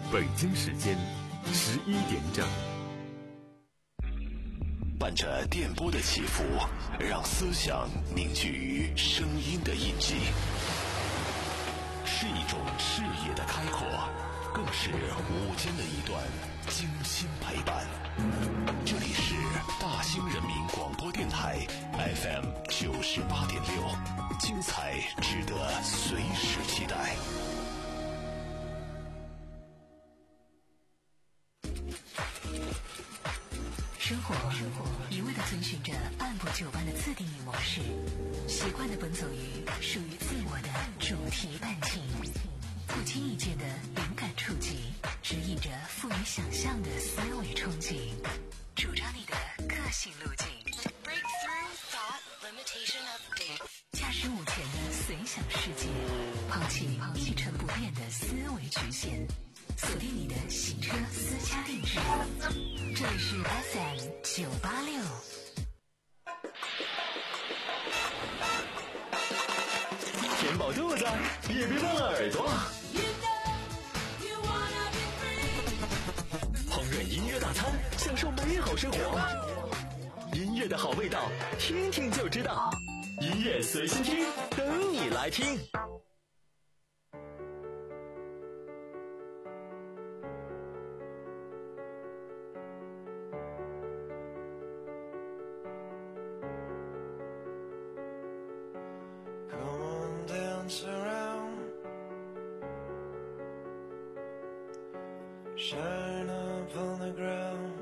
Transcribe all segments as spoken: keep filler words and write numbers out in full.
北京时间十一点整。 伴着电波的起伏，让思想凝聚于声音的印记，是一种视野的开阔，更是午间的一段精心陪伴。这里是大兴人民广播电台 F M 九十八点六，精彩值得随时期待。 生活一味地遵循着按部就班的自定义模式，习惯地奔走于属于自我的主题弹琴，不经意间的灵感触及，指引着富于想象的思维憧憬，主张你的个性路径。Breakthrough thought limitation update。驾驶午前的随想世界，抛弃一成不变的思维局限，锁定你的洗车私家定制。这里是 F M 九八六。 填饱肚子，也别忘了耳朵。烹饪音乐大餐，享受美好生活。音乐的好味道，听听就知道。音乐随心听，等你来听。 Shine up on the ground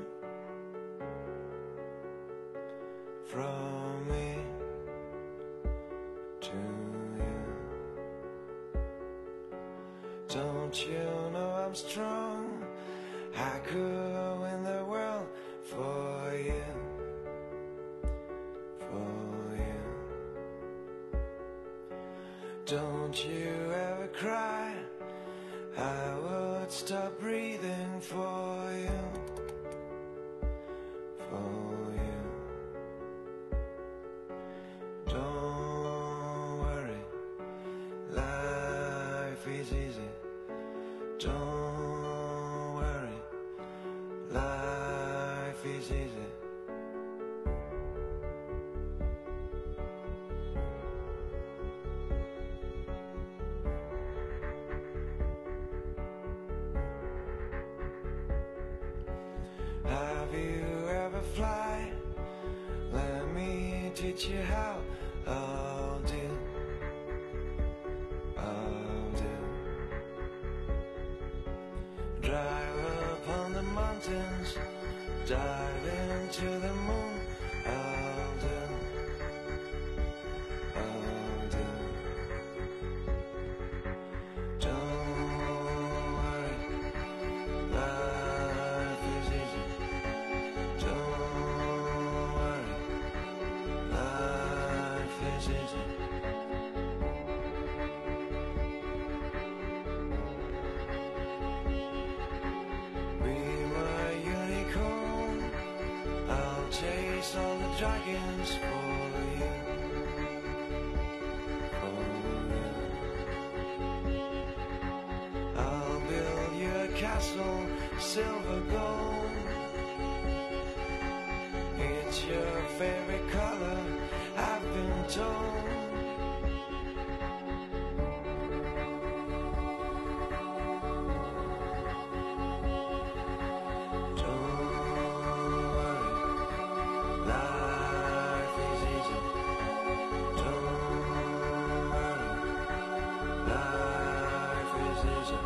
from me to you. Don't you know I'm strong? I could win the world for you, for you. Don't you ever cry, I would stop breathing for you, for you. Don't worry, life is easy. Don't worry, life is easy. Have you ever fly? Let me teach you how. I'll do, I'll do. Drive upon the mountains, dive into the moon. I'll do, I'll do. Don't worry, life is easy. Don't worry, life is easy. Be my unicorn, I'll chase all the dragons for you, for you. I'll build you a castle, silver gold. It's your favorite color, I've been told. Don't worry, life is easy. Don't worry, life is easy.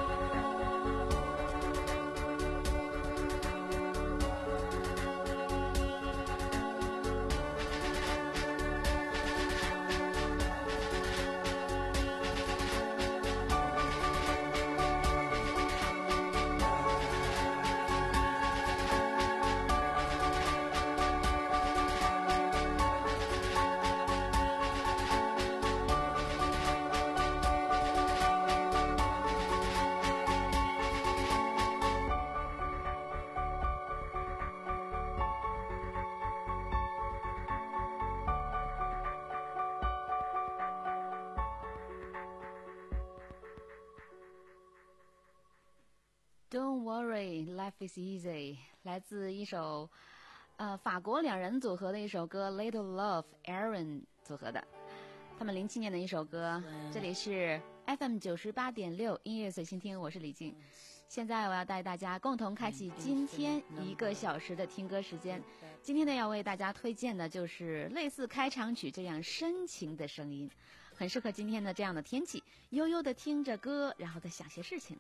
Don't worry, life is easy， 来自一首呃法国两人组合的一首歌 Little Love Aaron 组合的，他们零七年的一首歌。这里是 F M 九十八点六音乐随心听，我是李静。现在我要带大家共同开启今天一个小时的听歌时间。今天呢，要为大家推荐的就是类似开场曲这样深情的声音，很适合今天的这样的天气，悠悠的听着歌，然后再想些事情。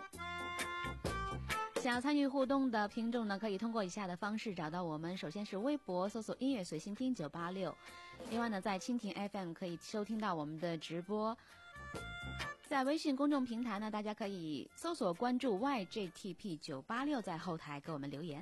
想要参与互动的听众呢，可以通过以下的方式找到我们。首先是微博搜索音乐随心听九八六，另外呢，在蜻蜓 F M 可以收听到我们的直播。在微信公众平台呢，大家可以搜索关注 Y J T P 九八六，在后台给我们留言。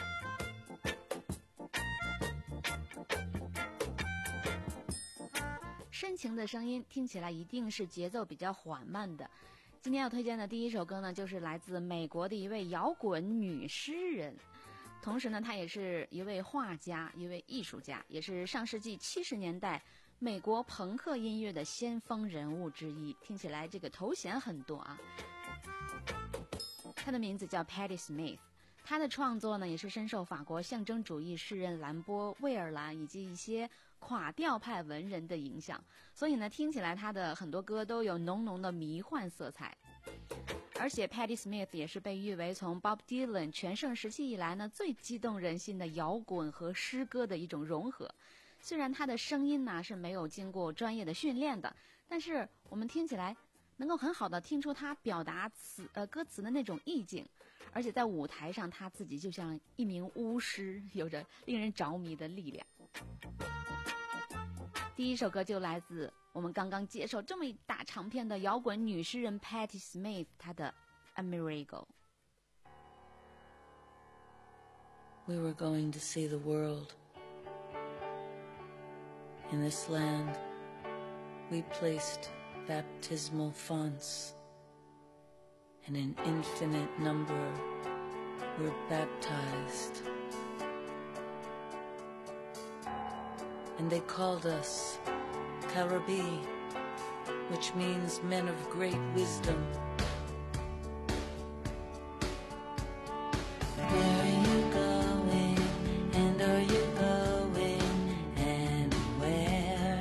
深情的声音听起来一定是节奏比较缓慢的。今天要推荐的第一首歌呢，就是来自美国的一位摇滚女诗人，同时呢，她也是一位画家，一位艺术家，也是上世纪七十年代美国朋克音乐的先锋人物之一。听起来这个头衔很多啊。她的名字叫 Patti Smith， 她的创作呢，也是深受法国象征主义诗人兰波、魏尔兰以及一些垮调派文人的影响，所以呢，听起来她的很多歌都有浓浓的迷幻色彩。而且 Patti Smith 也是被誉为从 Bob Dylan 全盛时期以来呢，最激动人心的摇滚和诗歌的一种融合。虽然她的声音呢是没有经过专业的训练的，但是我们听起来能够很好的听出她表达词呃歌词的那种意境，而且在舞台上她自己就像一名巫师，有着令人着迷的力量。第一首歌就来自我们刚刚介绍这么一大长篇的摇滚女诗人 Patti Smith， 她的 A Miracle。 We were going to see the world. In this land, we placed baptismal fonts, and an infinite number were baptized. And they called us Karabi, which means men of great wisdom. Where are you going, and are you going anywhere?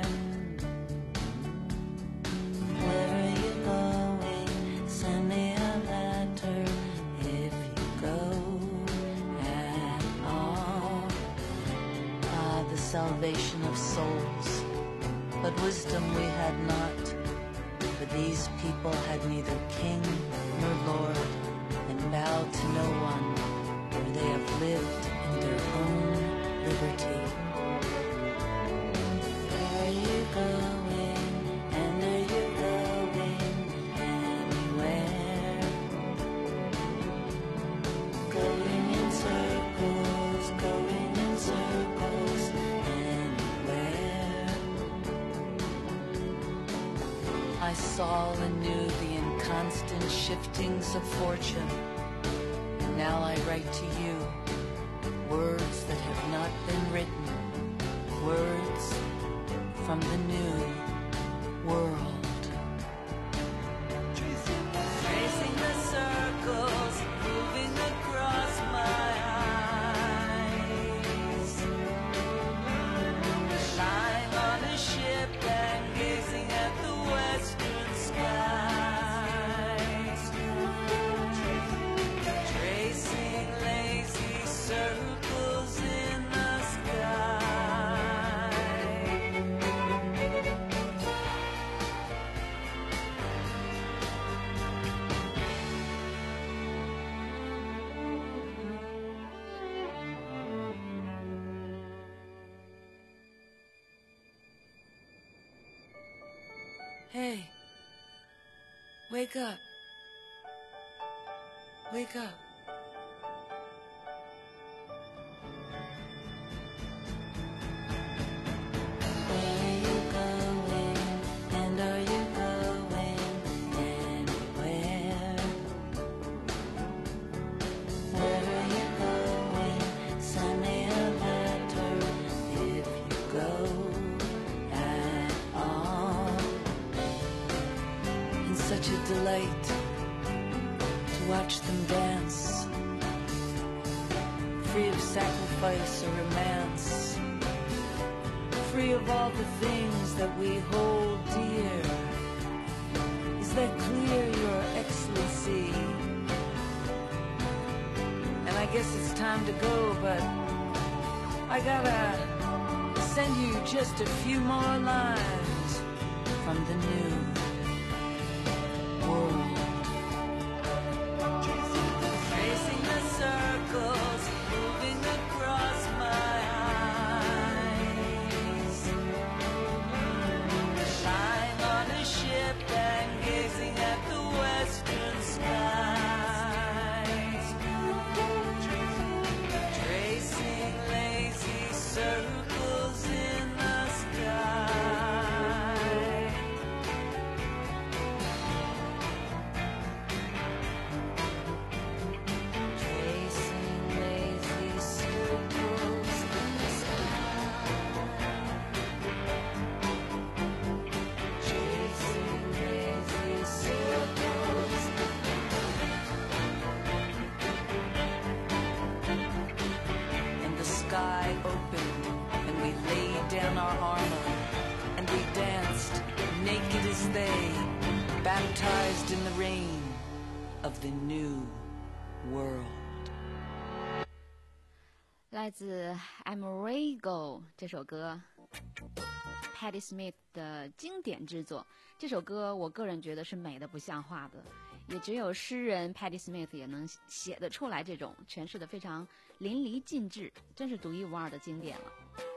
Where are you going? Send me a letter if you go at all. Ah, the salvation of souls. But wisdom we had not, for these people had neither king nor lord, and bowed to no one, for they have lived in their own liberty. Where are you going, and are you going anywhere? Going in circles, going in circles, anywhere. I saw and knew the inconstant shiftings of fortune, and now I write to you words that have not been written, words from the new world. Tracing the circles, moving across my eyes, lying on a ship and gazing at the western skies, tracing lazy circles in the sky. Hey, wake up. Wake up. Where are you going, and are you going anywhere? Where are you going? Send me a letter if you go at all. It's such a delight to watch them dance sacrifice or romance, free of all the things that we hold dear. Is that clear, Your Excellency? And I guess it's time to go, but I gotta send you just a few more lines from the new world. Tracing the circles, moving across my eyes, lying on a ship and gazing at the western skies, tracing lazy circles in the sky. Tracing lazy circles in the sky. Tracing lazy circles. And the sky opened, and we laid down our armor, and we danced naked as they, baptized in the rain of the new world. 来自 Amerigo 这首歌 Patti Smith 的经典之作。这首歌我个人觉得是美的不像话的，也只有诗人 Patti Smith 也能写得出来，这种诠释的非常淋漓尽致，真是独一无二的经典了。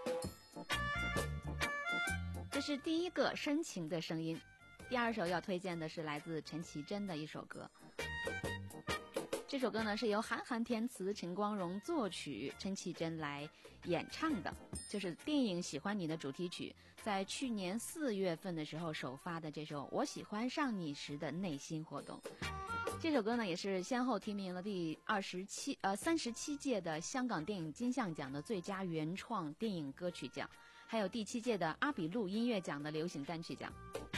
这是第一个深情的声音。第二首要推荐的是来自陈绮贞的一首歌。这首歌呢是由韩寒填词，陈光荣作曲，陈绮贞来演唱的，就是电影《喜欢你》的主题曲，在去年四月份的时候首发的这首《我喜欢上你时的内心活动》。这首歌呢也是先后提名了第二十七呃三十七届的香港电影金像奖的最佳原创电影歌曲奖，还有第七届的阿比路音乐奖的流行单曲奖。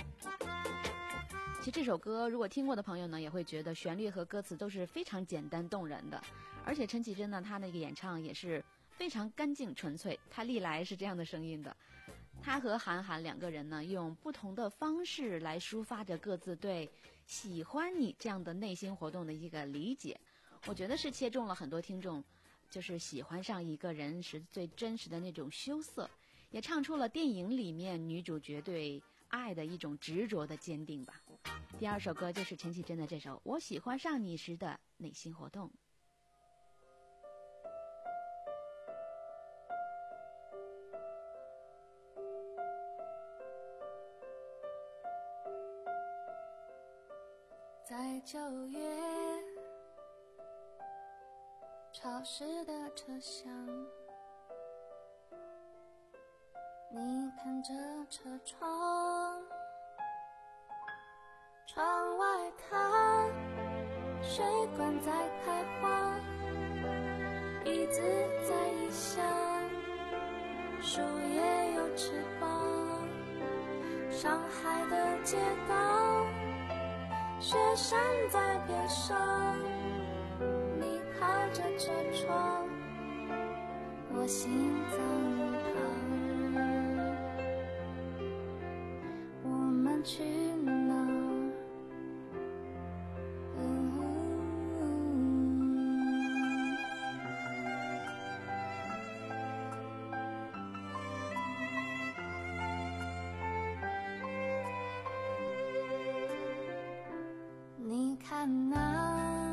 其实这首歌如果听过的朋友呢，也会觉得旋律和歌词都是非常简单动人的，而且陈绮贞呢，她那个演唱也是非常干净纯粹，她历来是这样的声音的。她和韩寒两个人呢，用不同的方式来抒发着各自对喜欢你这样的内心活动的一个理解，我觉得是切中了很多听众就是喜欢上一个人时最真实的那种羞涩，也唱出了电影里面女主角对爱的一种执着的坚定吧。第二首歌就是陈绮贞的这首《我喜欢上你时的内心活动》。 在九月潮湿的车厢，你看着车窗，窗外它水管在开花，椅子在异乡，树叶有翅膀，上海的街道，雪山在边上，你靠着车窗，我心脏旁，我们去哪？你看那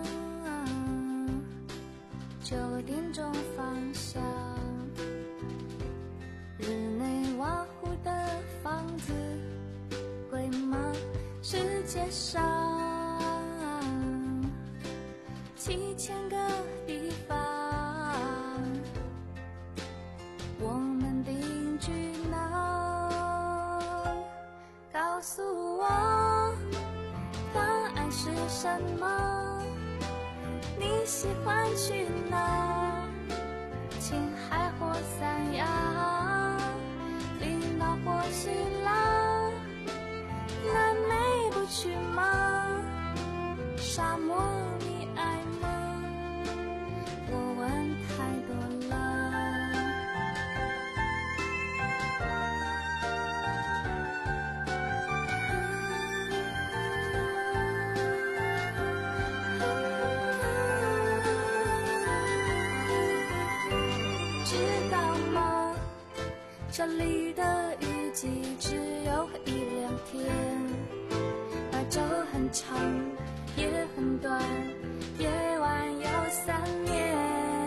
九点钟方向，日内瓦湖的房子贵吗？世界上七千个地方，我们定居哪？告诉我答案是什么？你喜欢去哪？青海或三亚，冰岛或希腊，南美不去吗？沙漠你爱吗？我问太多了。 这里的雨季只有一两天，白昼很长，夜很短，夜晚有三年。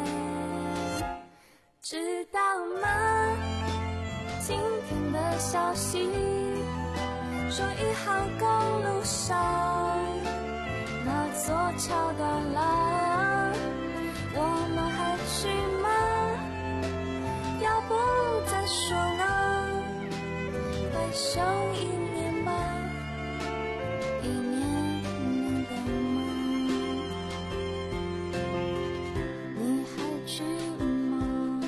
知道吗？今天的消息说一号公路上那座桥断了，我们还去吗？要不再说呢？再守一年吧，一年能等吗？你还去吗？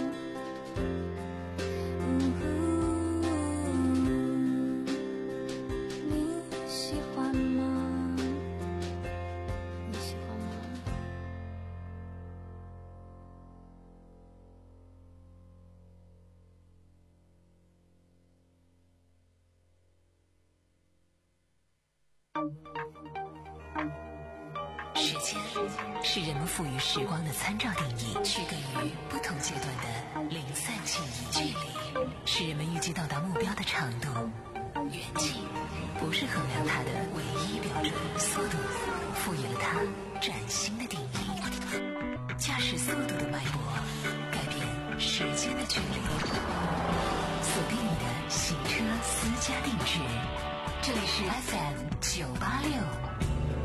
嗯呼，你喜欢吗？你喜欢吗？ 时间是人们赋予时光的参照定义，区隔于不同阶段的零散记忆。距离是人们预计到达目标的长度，远近不是衡量它的唯一标准。速度赋予了它崭新的定义，驾驶速度的脉搏改变时间的距离。锁定你的行车私家定制，这里是 F M 九八六。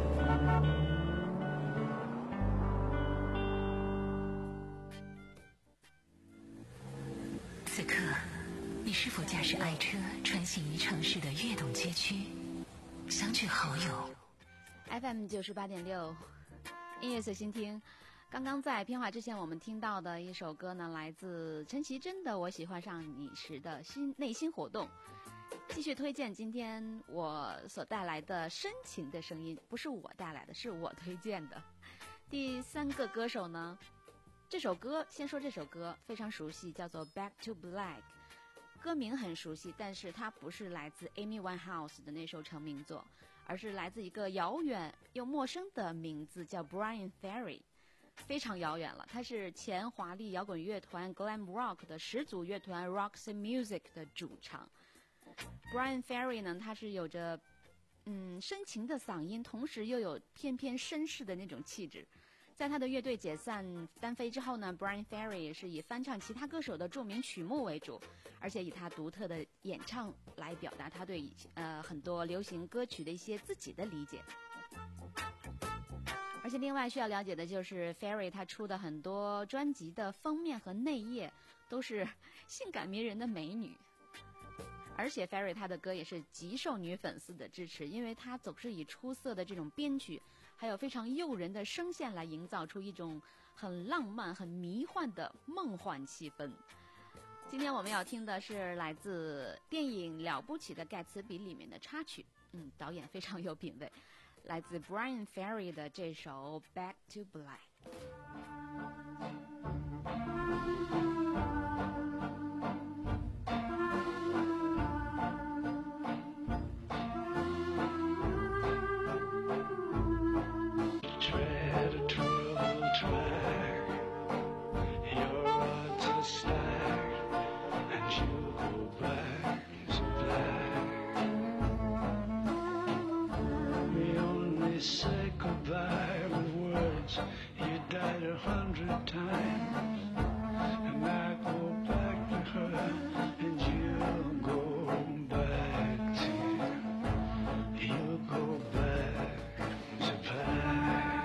此刻，你是否驾驶爱车穿行于城市的跃动街区，相聚好友 F M 九十八点六，音乐随心听。刚刚在片花之前，我们听到的一首歌呢，来自陈绮贞的《我喜欢上你时的心内心活动》。继续推荐今天我所带来的深情的声音，不是我带来的，是我推荐的。第三个歌手呢，这首歌先说这首歌非常熟悉，叫做 Back to Black。 歌名很熟悉，但是它不是来自 Amy Winehouse 的那首成名作，而是来自一个遥远又陌生的名字，叫 Brian Ferry。 非常遥远了，他是前华丽摇滚乐团 Glam Rock 的始祖乐团 Roxy Music 的主唱。 Brian Ferry 呢，他是有着嗯深情的嗓音，同时又有翩翩绅士的那种气质。在他的乐队解散单飞之后呢， Brian Ferry 也是以翻唱其他歌手的著名曲目为主，而且以他独特的演唱来表达他对呃很多流行歌曲的一些自己的理解。而且另外需要了解的就是 Ferry 他出的很多专辑的封面和内页都是性感迷人的美女，而且 Ferry 他的歌也是极受女粉丝的支持，因为他总是以出色的这种编曲还有非常诱人的声线来营造出一种很浪漫很迷幻的梦幻气氛。今天我们要听的是来自电影《了不起的盖茨比》里面的插曲，嗯，导演非常有品味，来自 Brian Ferry 的这首 Back to Black。 Say goodbye with words. You died a hundred times, and I go back to her, and you go back to, you go back to black.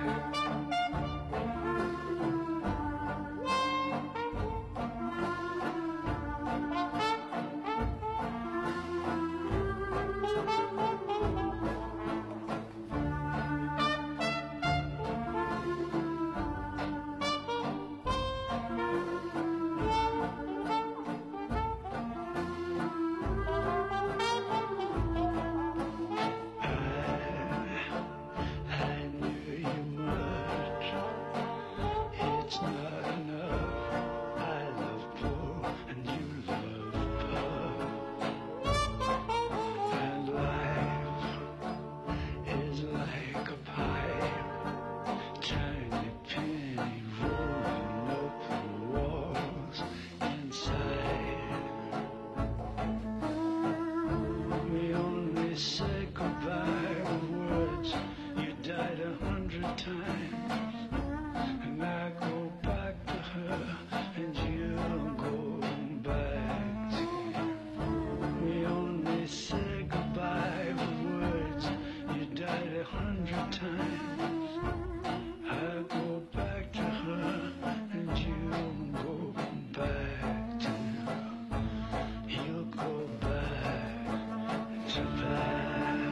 And I go back to her, and you go back to you. We only say goodbye with words. You died a hundred times. I go back to her, and you go back to her. You go back to back.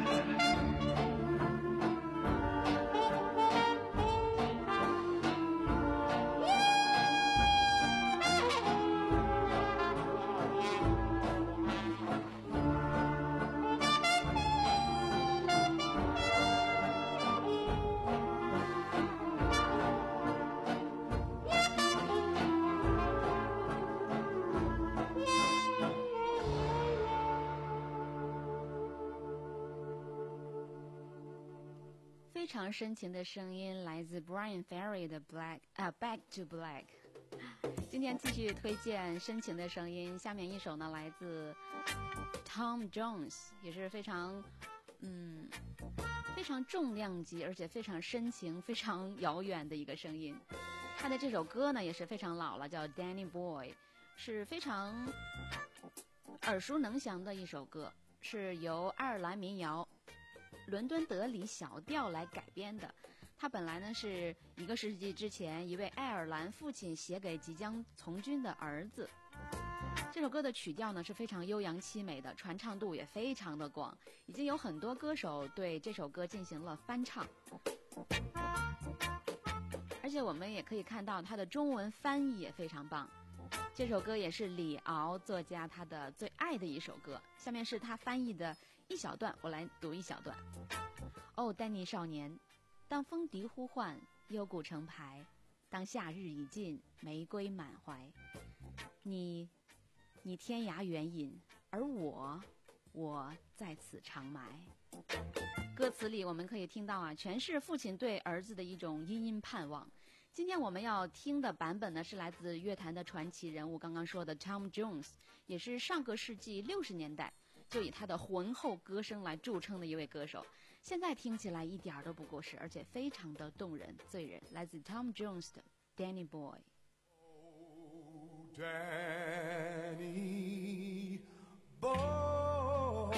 非常深情的声音来自 Brian Ferry 的 Black 啊 Back to Black。今天继续推荐深情的声音，下面一首呢来自 Tom Jones， 也是非常嗯非常重量级，而且非常深情、非常遥远的一个声音。他的这首歌呢也是非常老了，叫 Danny Boy， 是非常耳熟能详的一首歌，是由爱尔兰民谣伦敦德里小调来改编的。它本来呢是一个世纪之前一位爱尔兰父亲写给即将从军的儿子。这首歌的曲调呢是非常悠扬凄美的，传唱度也非常的广，已经有很多歌手对这首歌进行了翻唱。而且我们也可以看到它的中文翻译也非常棒。这首歌也是李敖作家他的最爱的一首歌，下面是他翻译的一小段，我来读一小段。哦，丹尼少年，当风笛呼唤，幽谷成排，当夏日已尽，玫瑰满怀，你你天涯远引，而我我在此长埋。歌词里我们可以听到啊，全是父亲对儿子的一种殷殷盼望。今天我们要听的版本呢，是来自乐坛的传奇人物，刚刚说的 Tom Jones， 也是上个世纪六十年代就以他的浑厚歌声来著称的一位歌手。现在听起来一点都不过时，而且非常的动人、醉人。来自 Tom Jones 的 Danny Oh, Danny Boy,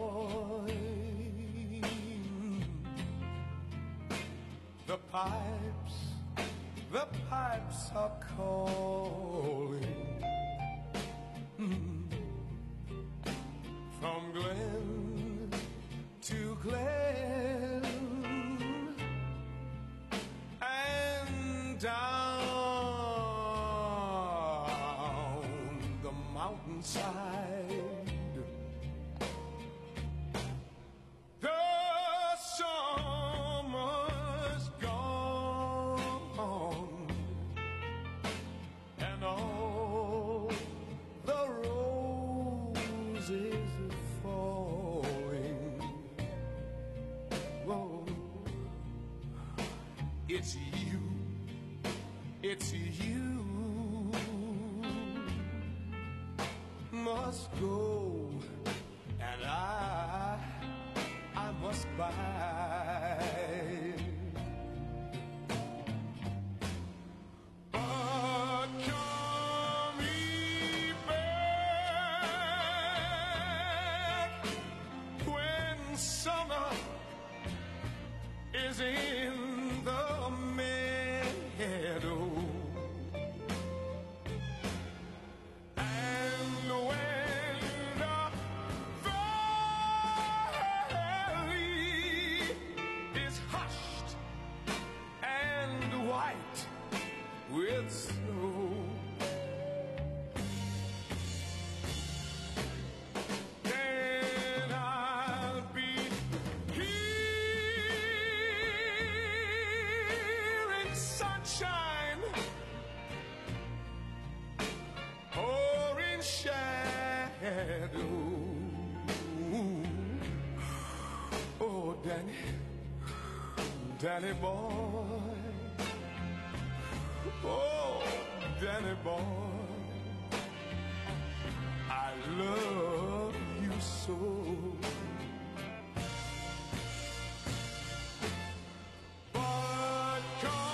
the pipes, the pipes are calling from glen to glen and down the mountainside. The summer's gone and all the roses are falling. Whoa. It's you, it's you must go, and I, I must bide. But call me back when summer is in the meadow. With snow, then I'll be here in sunshine or in shadow. Oh, Danny, Danny boy. Oh, Danny boy, I love you so. But come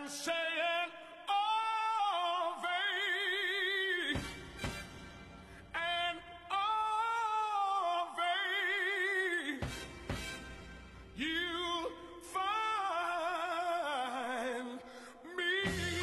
saying, oh, they, and oh, they, you'll find me.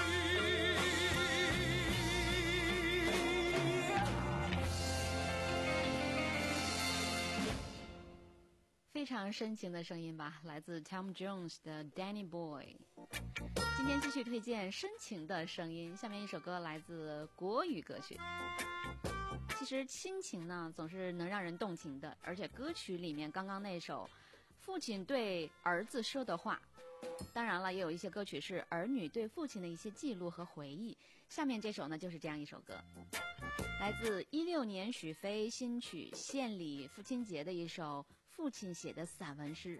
非常深情的声音吧，来自 Tom Jones 的 Danny Boy。今天继续推荐深情的声音，下面一首歌来自国语歌曲。其实亲情呢，总是能让人动情的，而且歌曲里面刚刚那首父亲对儿子说的话，当然了，也有一些歌曲是儿女对父亲的一些记录和回忆。下面这首呢，就是这样一首歌，来自一六年许飞新曲献礼父亲节的一首父亲写的散文诗。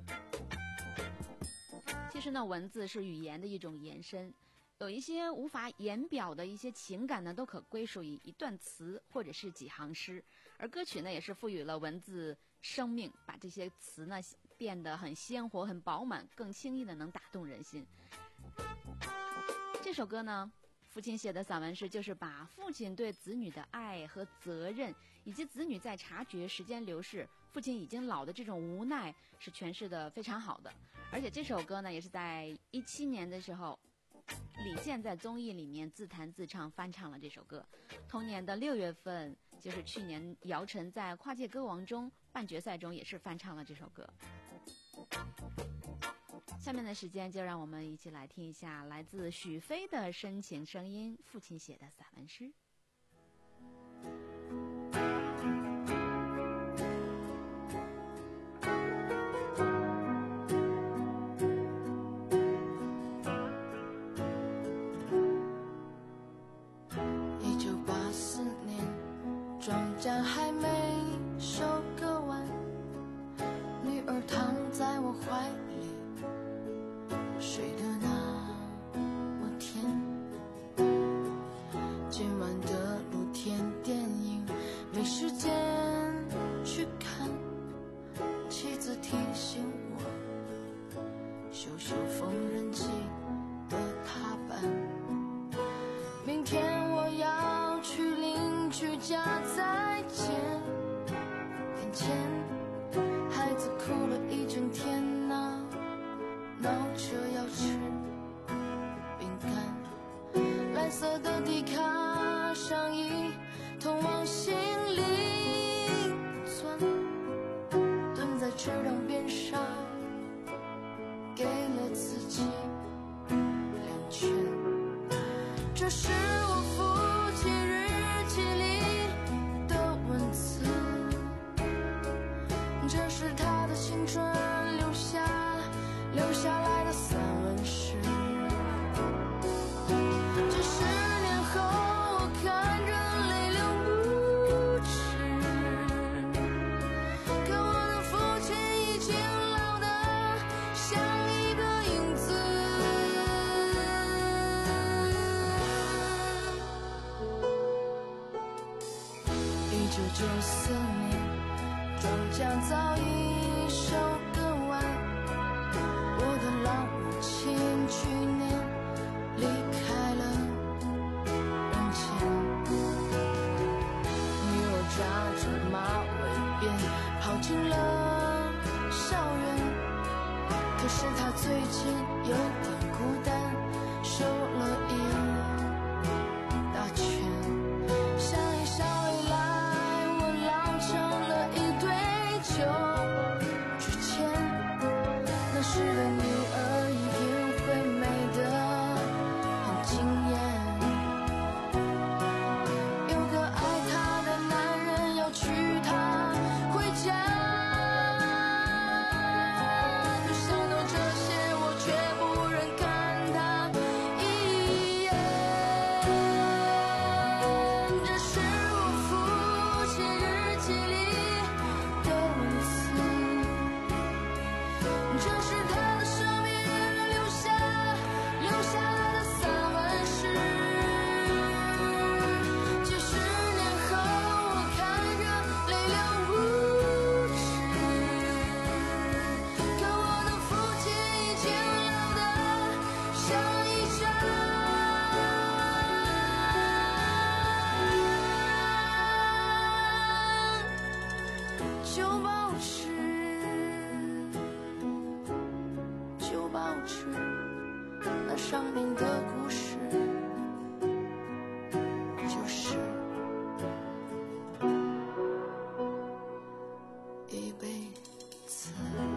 其实呢，文字是语言的一种延伸，有一些无法言表的一些情感呢，都可归属于一段词或者是几行诗。而歌曲呢，也是赋予了文字生命，把这些词呢变得很鲜活、很饱满，更轻易的能打动人心。这首歌呢，父亲写的散文诗，就是把父亲对子女的爱和责任，以及子女在察觉时间流逝、父亲已经老的这种无奈，是诠释的非常好的。而且这首歌呢，也是在一七年的时候，李健在综艺里面自弹自唱翻唱了这首歌。同年的六月份，就是去年姚晨在跨界歌王中半决赛中也是翻唱了这首歌。下面的时间就让我们一起来听一下来自许飞的深情声音，父亲写的散文诗。 一九八四年，庄稼还没收割完，女儿躺在我怀里，睡得那么甜。今晚的露天电影没时间去看，妻子提醒我修修缝纫机的踏板。明天我要去邻居家再见，眼前孩子哭了一整天呐、闹着要吃饼干，蓝色的迪卡上衣通往心里钻，蹲在池塘边上给了自己两拳。这是我父亲日记里的文字，这是他的青春留下留下来的散文诗。这十年后我看着泪流不止，可我的父亲已经老得像一个影子。一九九四年，庄稼早已收割完，我的老母亲去年离开了人间。女儿扎着马尾辫跑进了校园，可是她最近有点孤单，瘦了一大圈。想一想未来，我老成了一堆旧纸钱，那时的女儿一定会美得很惊艳。有个爱她的男人要娶她回家，就想到这些，我却不忍生命的故事，就是一辈子。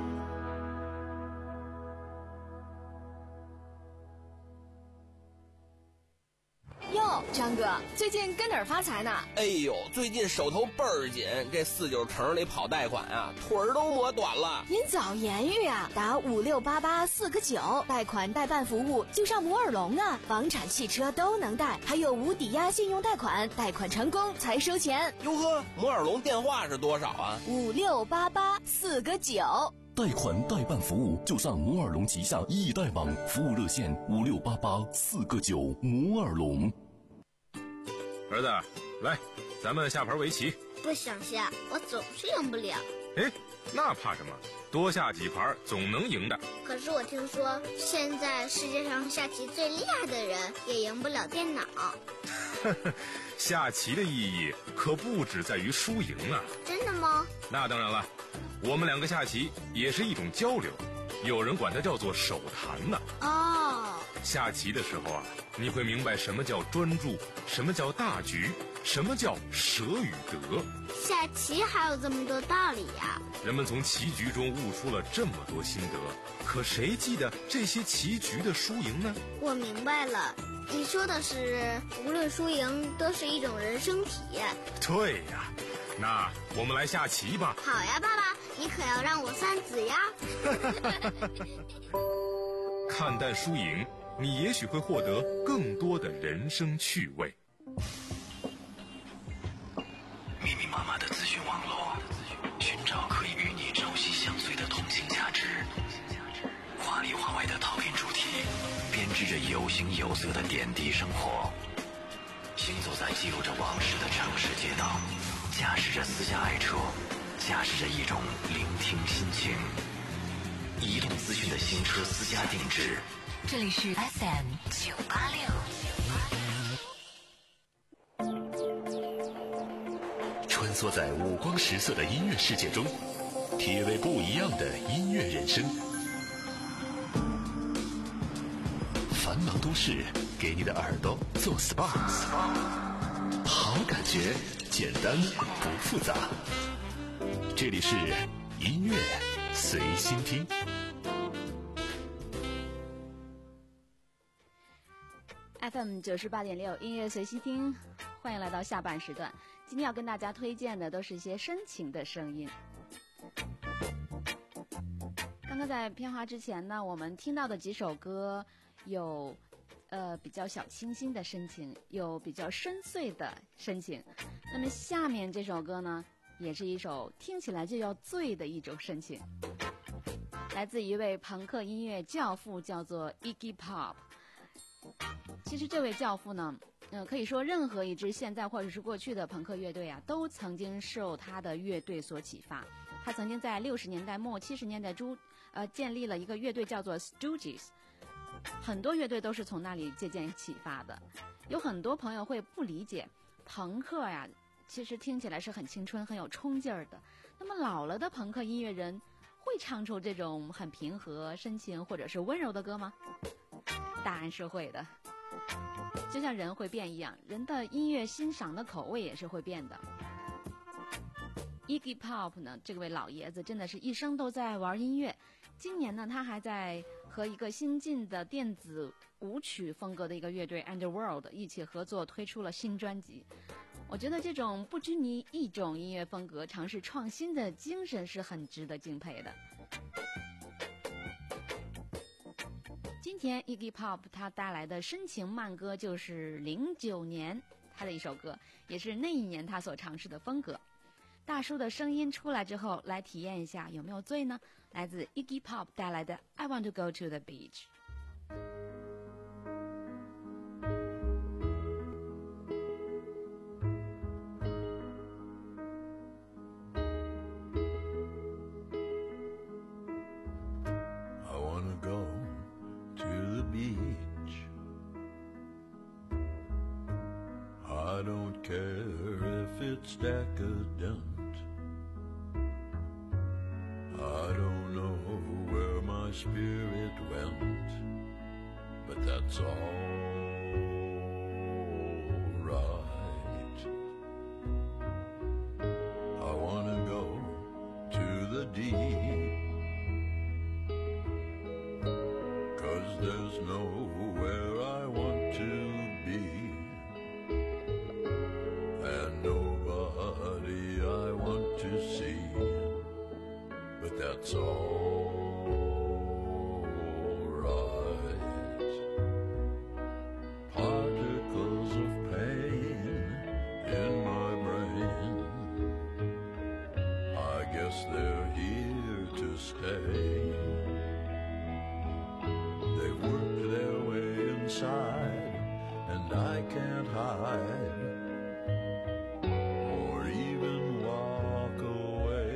哟，张哥，最近跟哪儿发财呢？ 哎呦，最近手头倍儿紧，这四九城里跑贷款啊，腿儿都磨短了。 您早言语啊，打五六八八四个九，贷款代办服务就上摩尔龙啊，房产、汽车都能贷，还有无抵押信用贷款，贷款成功才收钱。 哟呵，摩尔龙电话是多少啊？ 五六八八四个九。 贷款代办服务就上摩尔龙旗下易贷网，服务热线五六八八四个九。摩尔龙。 儿子，来，咱们下盘围棋。 不想下，我总是赢不了。 哎，那怕什么？多下几盘总能赢的。 可是我听说，现在世界上下棋最厉害的人也赢不了电脑。 下棋的意义可不只在于输赢啊！ 真的吗？ 那当然了，我们两个下棋也是一种交流，有人管它叫做手谈呢。 哦， 下棋的时候啊，你会明白什么叫专注，什么叫大局，什么叫舍与得。 下棋还有这么多道理呀！ 人们从棋局中悟出了这么多心得，可谁记得这些棋局的输赢呢？ 我明白了，你说的是无论输赢都是一种人生体验。 对呀，那我们来下棋吧。 好呀，爸爸，你可要让我三子呀。 看淡输赢，你也许会获得更多的人生趣味。 密密麻麻的资讯网络，寻找可以与你朝夕相随的同性价值。华里华外的套片主题，编织着有形有色的点滴生活。行走在记录着往事的城市街道，驾驶着私家爱车，驾驶着一种聆听心情。移动资讯的新车私家定制。 这里是 F M 九八六。 穿梭在五光十色的音乐世界中，体味不一样的音乐人生。繁忙都市给你的耳朵做 S P A， 好感觉，简单不复杂。这里是音乐随心听。 F M 九十八点六音乐随心听，欢迎来到下半时段。今天要跟大家推荐的都是一些深情的声音。刚刚在片花之前呢，我们听到的几首歌有呃比较小清新的深情，有比较深邃的深情。那么下面这首歌呢，也是一首听起来就要醉的一种深情，来自一位朋克音乐教父，叫做 Iggy Pop。其实这位教父呢，呃，可以说任何一支现在或者是过去的朋克乐队啊，都曾经受他的乐队所启发。他曾经在六十年代末、七十年代初，呃，建立了一个乐队叫做 Stooges， 很多乐队都是从那里借鉴启发的。有很多朋友会不理解，朋克呀，其实听起来是很青春、很有冲劲儿的。那么老了的朋克音乐人会唱出这种很平和、深情或者是温柔的歌吗？答案是会的。就像人会变一样，人的音乐欣赏的口味也是会变的。Iggy Pop 呢，这位老爷子真的是一生都在玩音乐。今年呢，他还在和一个新晋的电子舞曲风格的一个乐队 Underworld 一起合作推出了新专辑。我觉得这种不拘泥一种音乐风格、尝试创新的精神是很值得敬佩的。今天 Iggy Pop 他带来的深情慢歌就是零九年他的一首歌，也是那一年他所尝试的风格。大叔的声音出来之后，来体验一下有没有醉呢？来自 Iggy Pop 带来的 I Want to Go to the Beach。 I don't care if it's decadent. I don't know where my spirit went, but that's all right. I wanna go to the deep, 'cause there's nowhere I want to be, and nobody I want to see, but that's all right. Particles of pain in my brain, I guess they're here to stay. They work their way inside, and I can't hide or even walk away.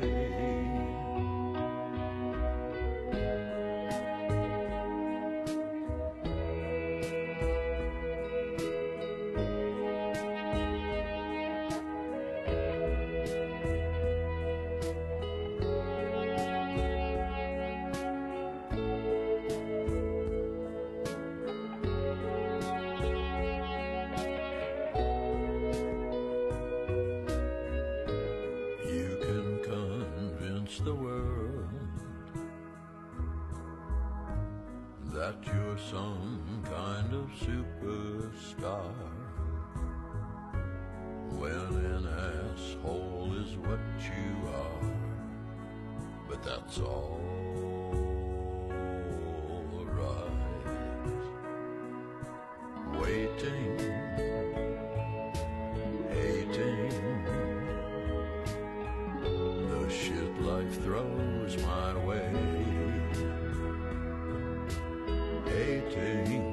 You can convince the world that you're some kind of superstar, when an asshole is what you are, but that's all right. Waiting, hating the shit life throws my way, hating,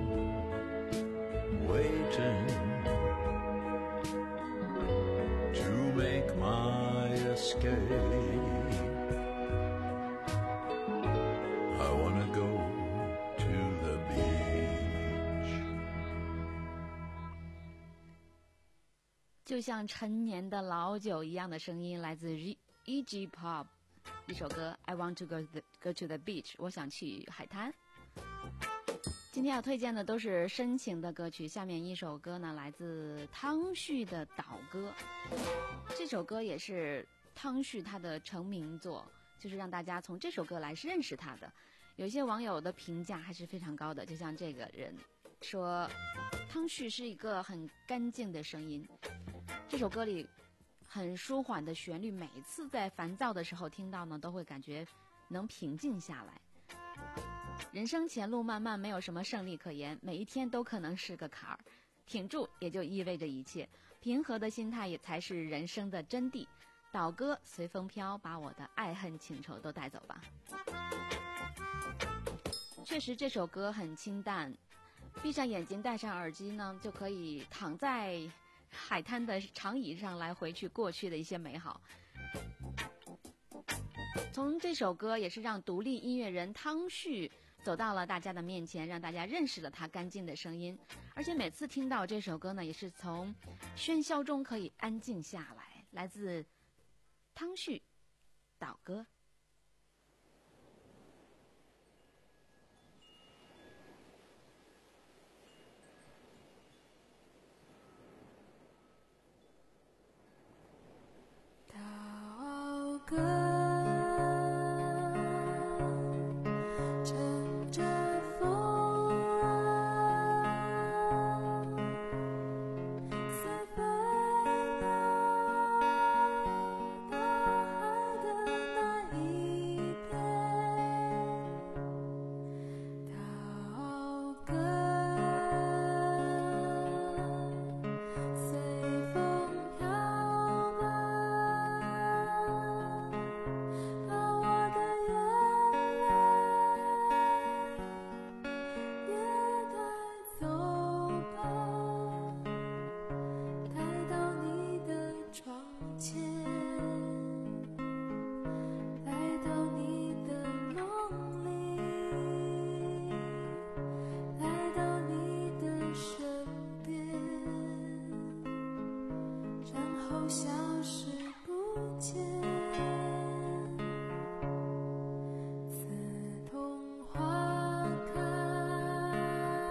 waiting to make my escape. I wanna go to the beach. 就像陈年的老酒一样的声音，来自 Iggy Pop 一首歌 I want to go to the, go to the beach， 我想去海滩。今天要推荐的都是深情的歌曲，下面一首歌呢来自汤旭的《岛歌》，这首歌也是汤旭他的成名作，就是让大家从这首歌来认识他的。有些网友的评价还是非常高的，就像这个人说汤旭是一个很干净的声音，这首歌里很舒缓的旋律，每次在烦躁的时候听到呢，都会感觉能平静下来。人生前路漫漫，没有什么胜利可言，每一天都可能是个坎儿，挺住也就意味着一切，平和的心态也才是人生的真谛。岛歌随风飘，把我的爱恨情仇都带走吧。确实这首歌很清淡，闭上眼睛戴上耳机呢，就可以躺在海滩的长椅上来回去过去的一些美好。从这首歌也是让独立音乐人汤旭走到了大家的面前，让大家认识了他干净的声音，而且每次听到这首歌呢，也是从喧嚣中可以安静下来。来自汤旭，岛歌。 岛歌乘着风啊，随飞到大海的那一边。岛歌随风飘吧，把我的眼泪也带走吧，带到你的窗前，来到你的梦里，来到你的身边，然后消失不见。刺桐花开，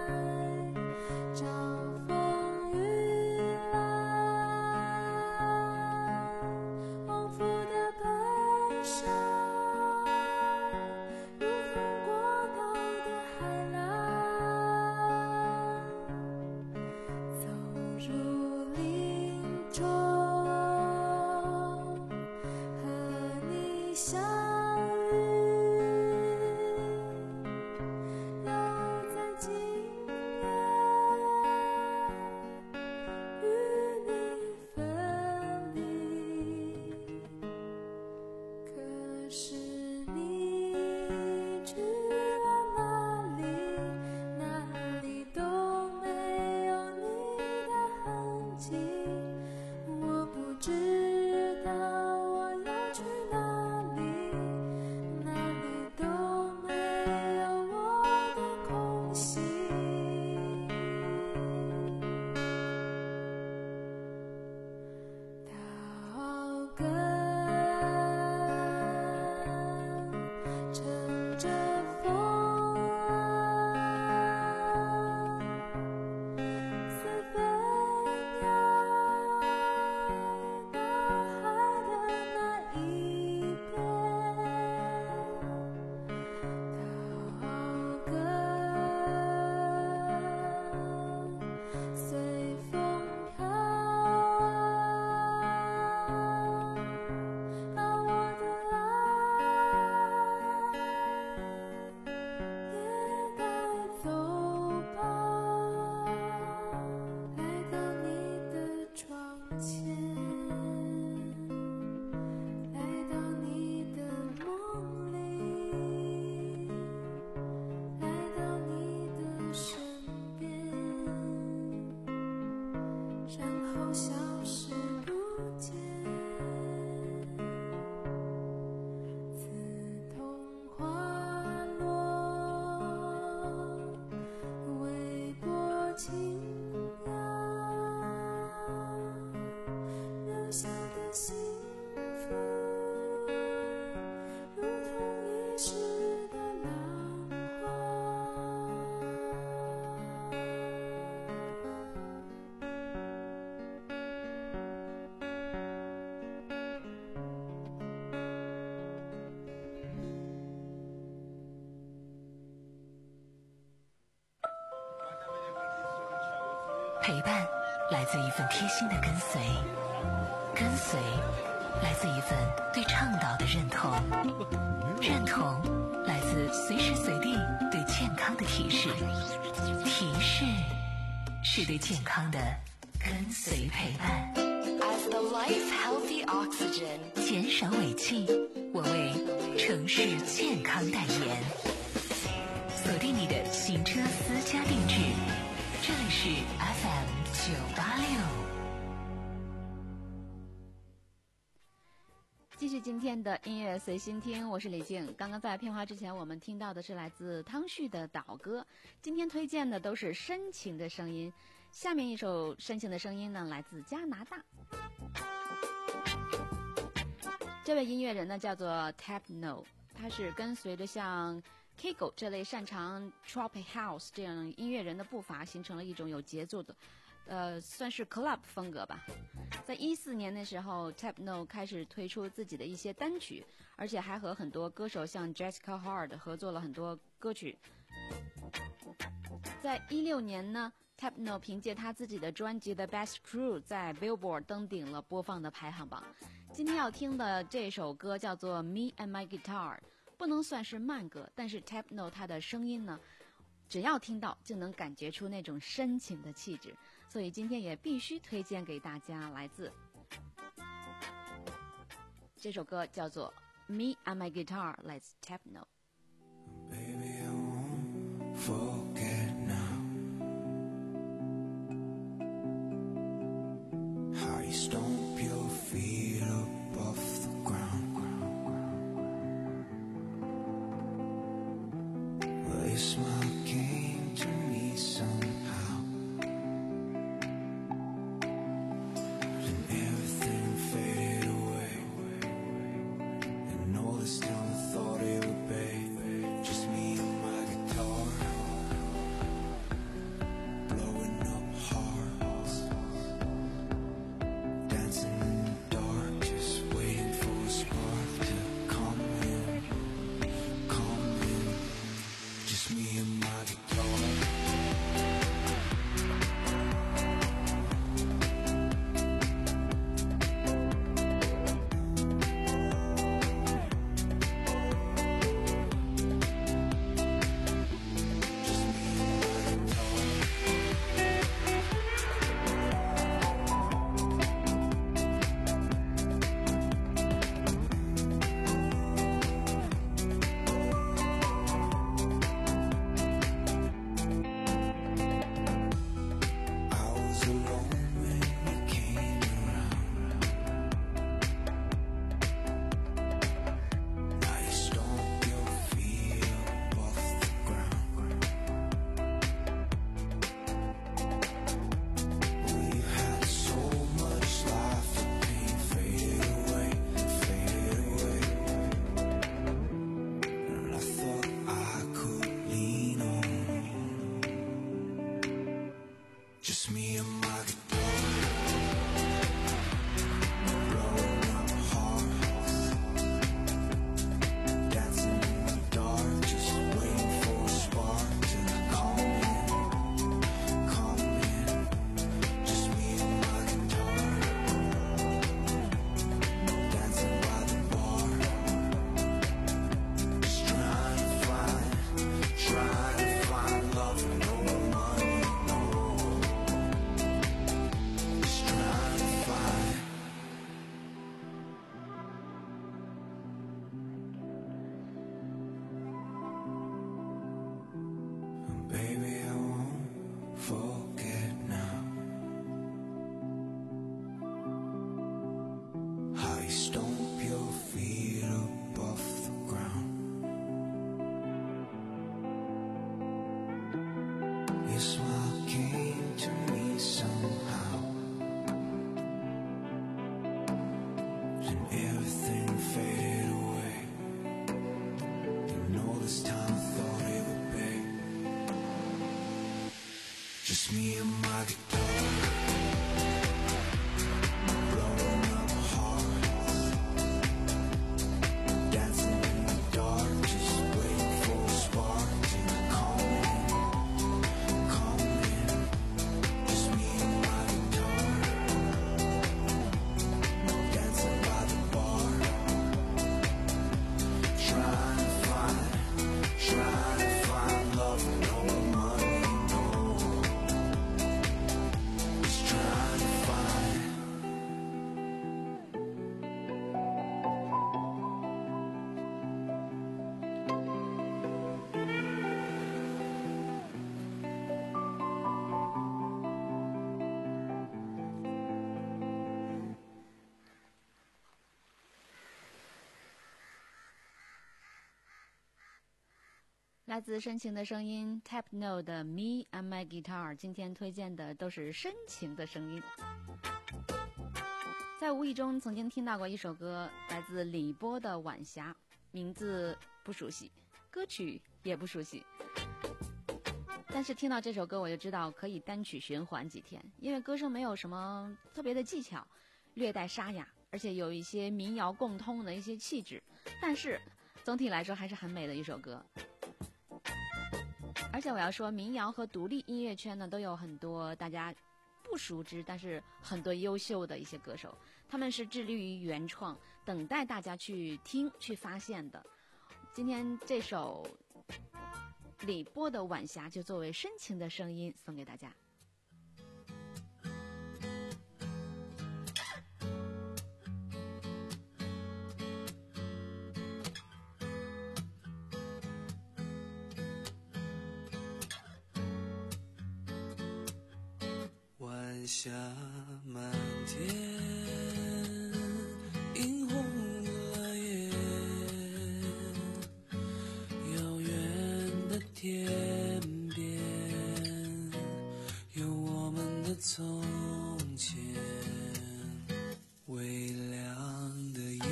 消失不见。刺桐花落，微波轻摇，渺小的幸福，如同遗失的浪花。 陪伴来自一份贴心的跟随，跟随来自一份对倡导的认同，认同来自随时随地对健康的提示，提示是对健康的跟随陪伴。 As the life healthy oxygen， 减少尾气，我为城市健康代言。锁定你的行车私家定制，这里是 F M 九八六。 继续今天的音乐随心听，我是李静。刚刚在片花之前，我们听到的是来自汤旭的岛歌。今天推荐的都是深情的声音，下面一首深情的声音呢，来自加拿大。这位音乐人呢叫做 Tapno， 他是跟随着像 Kygo 这类擅长 Tropic House 这样音乐人的步伐，形成了一种有节奏的呃，算是 club 风格吧。在一四年的时候 Tapno 开始推出自己的一些单曲，而且还和很多歌手像 Jessica Hard 合作了很多歌曲。在一六年呢 Tapno 凭借他自己的专辑的 Best Crew 在 Billboard 登顶了播放的排行榜。今天要听的这首歌叫做 Me and My Guitar， 不能算是慢歌，但是 Tapno 他的声音呢，只要听到就能感觉出那种深情的气质，所以今天也必须推荐给大家。来自这首歌叫做 Me and My Guitar， 来自 Tapno。 Baby, I won't forget now how you stomp your feet up off the ground. Well, your smile came to me somehow, and everything faded away, and all this time I thought it would be just me and my guitar, blowing up hearts, dancing in the dark, just waiting for a spark to come in, come in, just me and my guitar. I was alone when you came around. Now you stomp your feet up off the ground. Well, you had so much life, the pain faded away, faded away, and I thought I could lean on just me and my guitar, blowing up hearts, dancing in the dark, just waiting for a spark to come in, come in, just me and my guitar, dancing by the bar, just trying to find, trying to find love, no money, no. Just me and my guitar, blowing up hearts, dancing in the dark, just waiting for a spark to come in, come in. Just me and my guitar, dancing by the bar, trying to find, trying to find love, no money, no. Just trying to find. 来自深情的声音 Tapno 的 Me and My Guitar， 今天推荐的都是深情的声音。在无意中曾经听到过一首歌，来自李波的《晚霞》，名字不熟悉，歌曲也不熟悉，但是听到这首歌我就知道可以单曲循环几天，因为歌声没有什么特别的技巧，略带沙哑，而且有一些民谣共通的一些气质，但是总体来说还是很美的一首歌。而且我要说，民谣和独立音乐圈呢，都有很多大家不熟知，但是很多优秀的一些歌手，他们是致力于原创，等待大家去听、去发现的。今天这首李波的《晚霞》就作为深情的声音送给大家。 晚霞满天，映红了夜，遥远的天边有我们的从前，微亮的夜，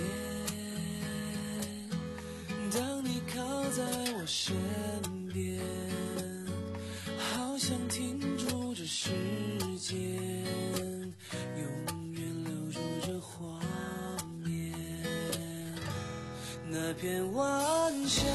当你靠在我身边，好想停住这时间，永远留住这画面。那片晚霞，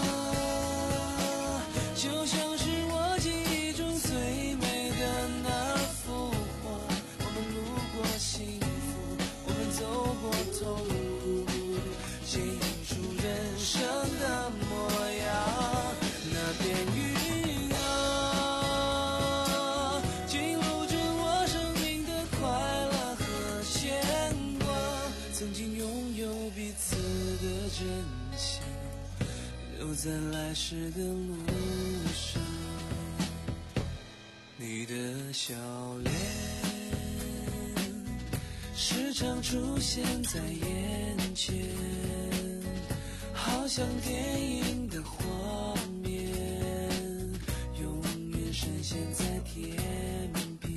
就像是我记忆中最美的那幅画。我们路过幸福，我们走过痛苦，剪映出人生的模样。那片云啊，记录着我生命的快乐和牵挂，曾经拥有彼此的真心，留在来时的路上。你的笑脸时常出现在眼前，好像电影的画面，永远深陷在天边。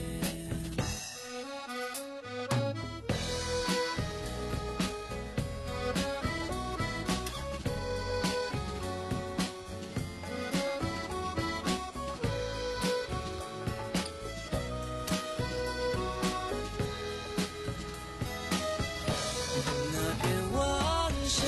那片晚霞，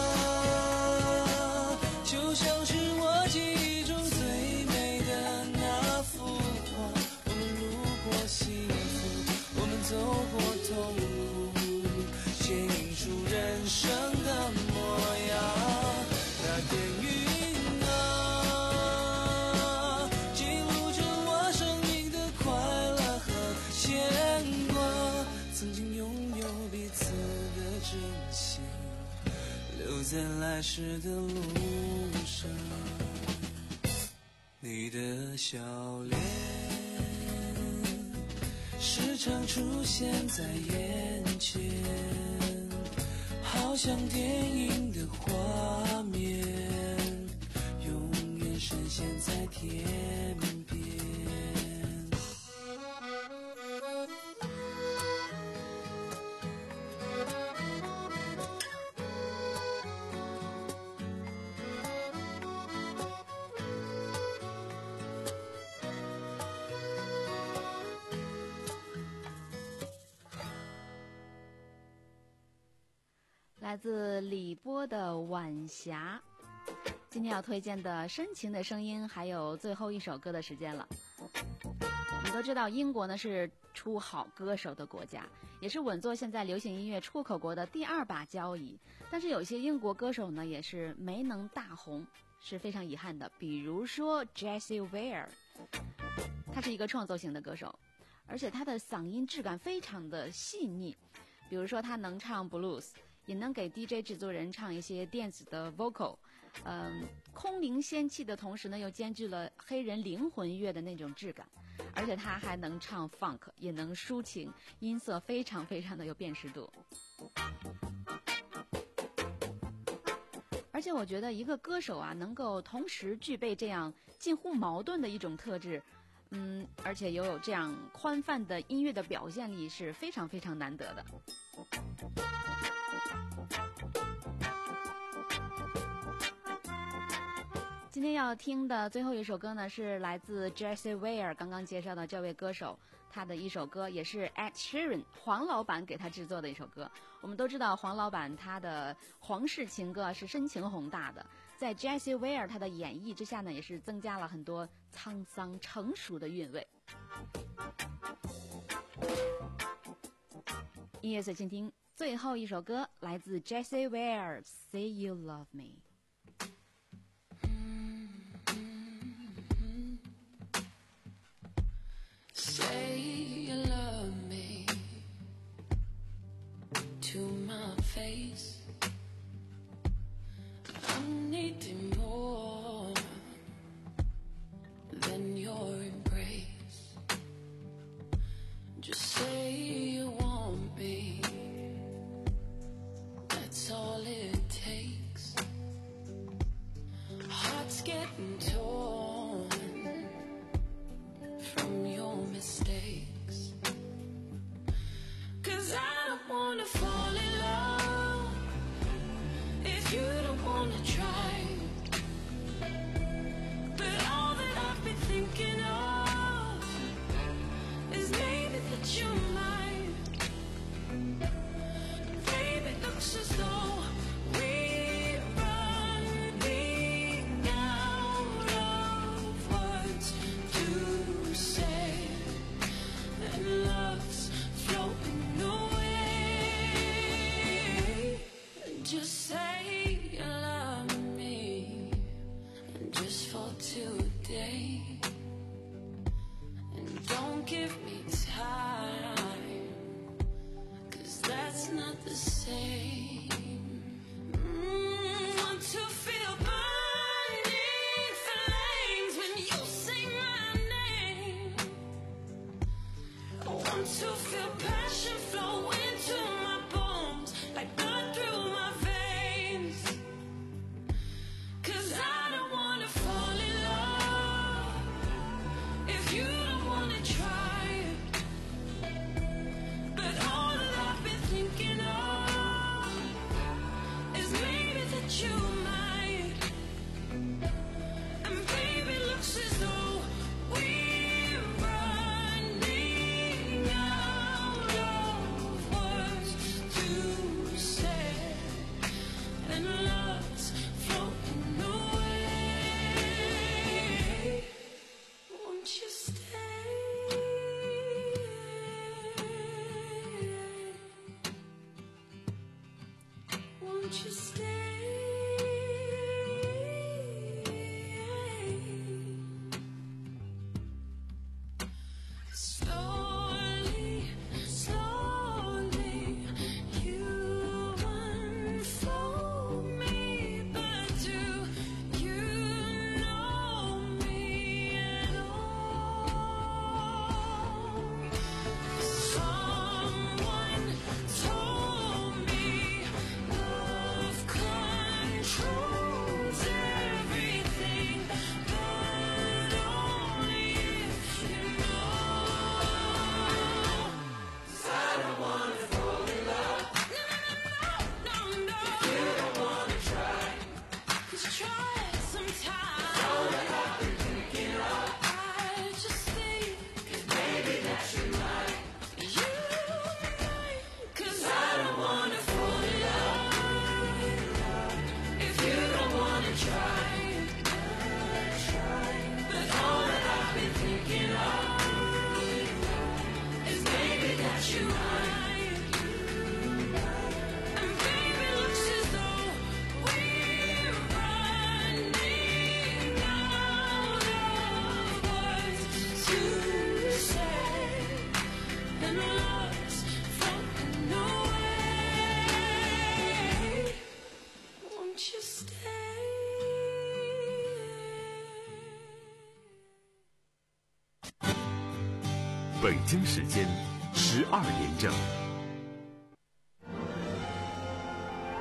就像是我记忆中最美的那幅画。我们路过幸福，我们走过痛苦，剪映出人生的模样。那片云啊，记录着我生命的快乐和牵挂，曾经拥有彼此的真心，留在来时的路上。你的笑脸时常出现在眼前，好像电影的画面，永远深陷在天边。 来自李波的《晚霞》。今天要推荐的深情的声音，还有最后一首歌的时间了。我们都知道，英国呢是出好歌手的国家，也是稳坐现在流行音乐出口国的第二把交椅。但是有些英国歌手呢，也是没能大红，是非常遗憾的。比如说 Jessie Ware， 他是一个创作型的歌手，而且他的嗓音质感非常的细腻。比如说他能唱 blues， 也能给 D J 制作人唱一些电子的 vocal， 嗯，空灵仙气的同时呢，又兼具了黑人灵魂乐的那种质感。而且他还能唱 funk， 也能抒情，音色非常非常的有辨识度。而且我觉得一个歌手啊，能够同时具备这样近乎矛盾的一种特质，嗯，而且又有这样宽泛的音乐的表现力，是非常非常难得的。今天要听的最后一首歌呢，是来自 Jessie Ware 刚刚介绍的这位歌手，他的一首歌，也是 Ed Sheeran 黄老板给他制作的一首歌。我们都知道黄老板他的皇室情歌是深情宏大的，在 Jessie Ware 他的演绎之下呢，也是增加了很多沧桑成熟的韵味。音乐随心听，最后一首歌来自 Jessie Ware Say You Love Me。Say you love me to my face. I'm needing more than your embrace. Just say you want me. That's all it takes. Heart's getting torn from your mistakes. 'Cause I don't wanna fall in love if you don't wanna try. But all that I've been thinking of is maybe that you're mine. Baby, it looks as though we're running out of words to say, and love's floating away. Just say you love me, just for today, and don't give me time, 'cause that's not the same. Mm, want to feel burning flames when you say my name. I want to feel passion flow into my bones, like blood through my veins. 'Cause I don't wanna fall in love if you don't wanna try. But all that I've been thinking of is maybe that you might. And baby, looks as though we're running out 北京时间十二点整。